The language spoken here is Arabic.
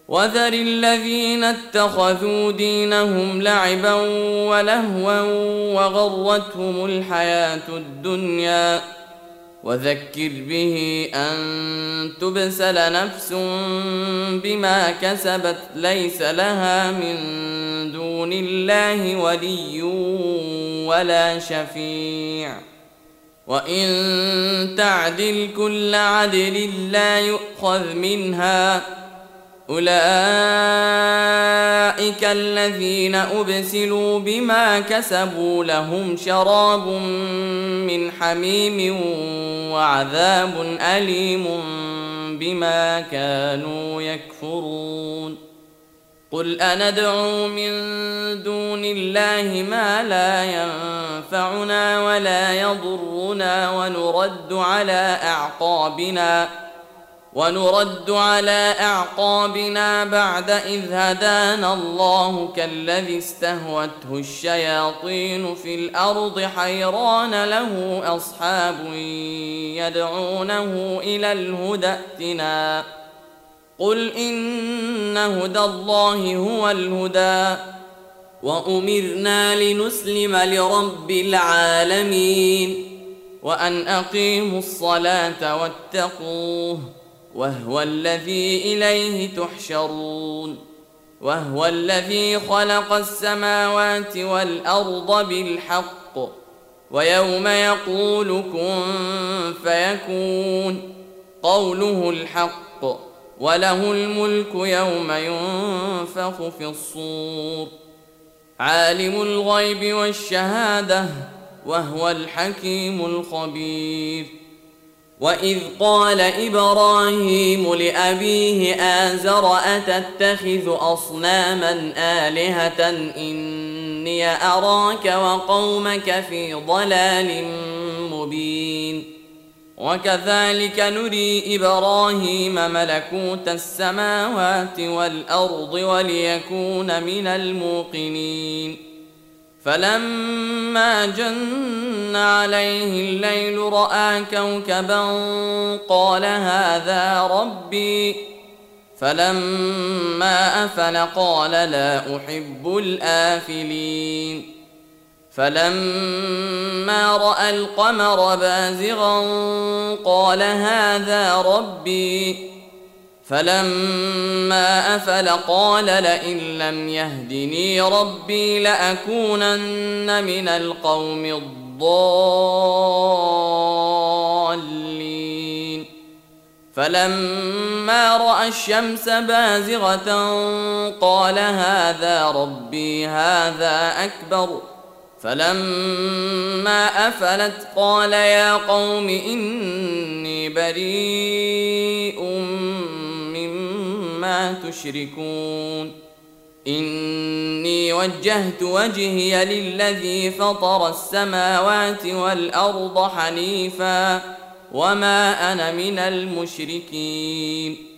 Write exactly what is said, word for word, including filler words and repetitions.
وذر الذين اتخذوا دينهم لعبا ولهوا وغرتهم الحياة الدنيا وذكر به أن تبسل نفس بما كسبت ليس لها من دون الله ولي ولا شفيع وإن تعدل كل عدل لا يؤخذ منها أولئك الذين أبسلوا بما كسبوا لهم شراب من حميم وعذاب أليم بما كانوا يكفرون قل أندعو من دون الله ما لا ينفعنا ولا يضرنا ونرد على أعقابنا ونرد على أعقابنا بعد إذ هدانا الله كالذي استهوته الشياطين في الأرض حيران له أصحاب يدعونه إلى الهدى ائتنا قل إن هدى الله هو الهدى وأمرنا لنسلم لرب العالمين وأن أقيموا الصلاة واتقوه وهو الذي إليه تحشرون وهو الذي خلق السماوات والأرض بالحق ويوم يقول كن فيكون قوله الحق وله الملك يوم ينفخ في الصور عالم الغيب والشهادة وهو الحكيم الخبير وإذ قال إبراهيم لأبيه آزر أتتخذ أصناما آلهة إني أراك وقومك في ضلال مبين وكذلك نري إبراهيم ملكوت السماوات والأرض وليكون من الموقنين فلما جن عليه الليل رأى كوكبا قال هذا ربي فلما أفل قال لا أحب الآفلين فلما رأى القمر بازغا قال هذا ربي فلما أفل قال لئن لم يهدني ربي لأكونن من القوم الضالين فلما رأى الشمس بازغة قال هذا ربي هذا أكبر فلما أفلت قال يا قوم إني بريء مما تشركون إني وجهت وجهي للذي فطر السماوات والأرض حنيفا وما أنا من المشركين